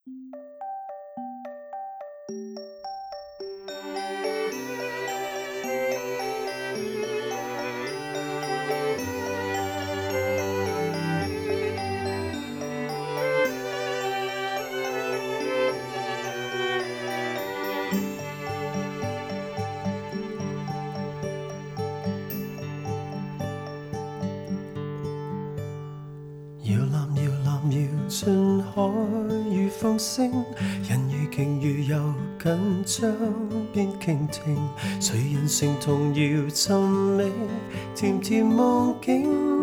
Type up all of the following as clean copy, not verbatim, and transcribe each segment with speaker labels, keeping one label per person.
Speaker 1: 摇篮摇篮摇进海与风声，人如鯨魚游緊將邊傾聽，誰人成童謠尋覓甜甜夢境。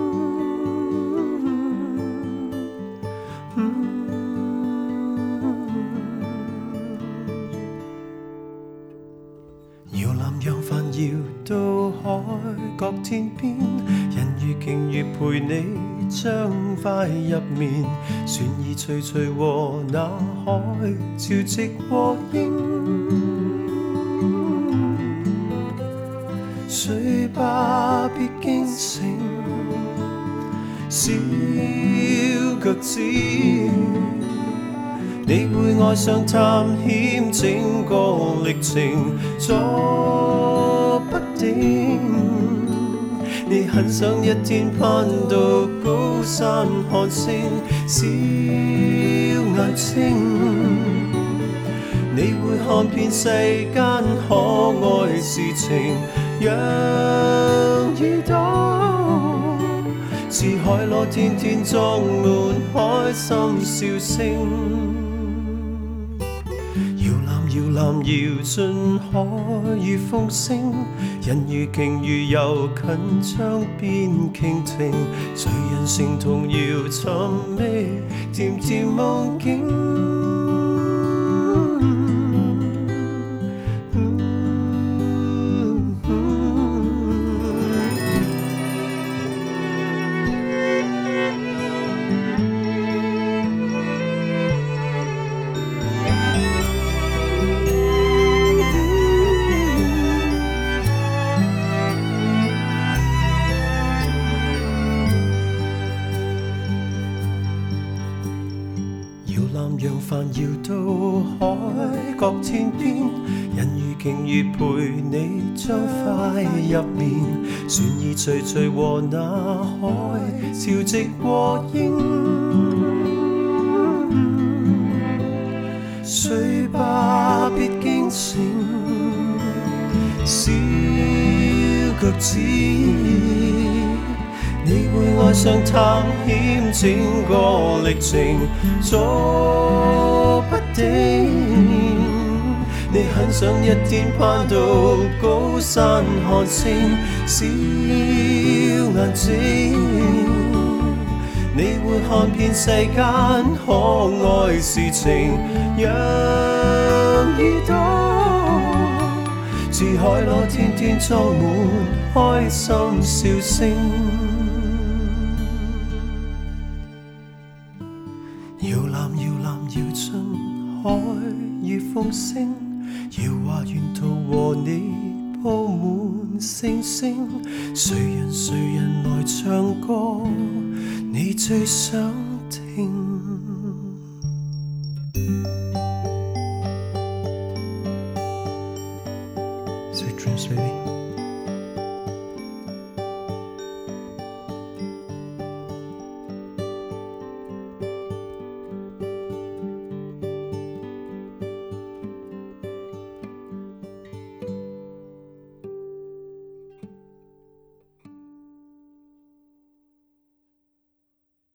Speaker 1: 搖籃揚帆搖到海角天邊，人如鯨魚陪你將快入眠，船兒徐徐和那海潮汐和應，睡吧別驚醒，小腳趾，你會愛上探險整個歷程，阻不定。你很想一天攀到高山看星，小眼睛，你會看遍世間可愛事情，讓耳朵似海螺天天裝滿開心笑聲。搖籃搖進海與風聲，人如鯨魚游近江邊傾聽，誰人成童謠尋覓甜甜夢境。搖籃揚帆搖到海角天邊，人如鯨魚陪你將快入眠，船兒徐徐和那海潮汐和應，睡吧別驚醒，小腳趾，你會愛上探險整個歷程，阻不定。你很想一天攀到高山看星，小眼睛，你會看遍世間可愛事情，讓耳朵似海螺天天裝滿開心笑聲。搖籃搖進海與風聲，搖畫沿途和你鋪滿星星，誰人來唱歌，你最想聽。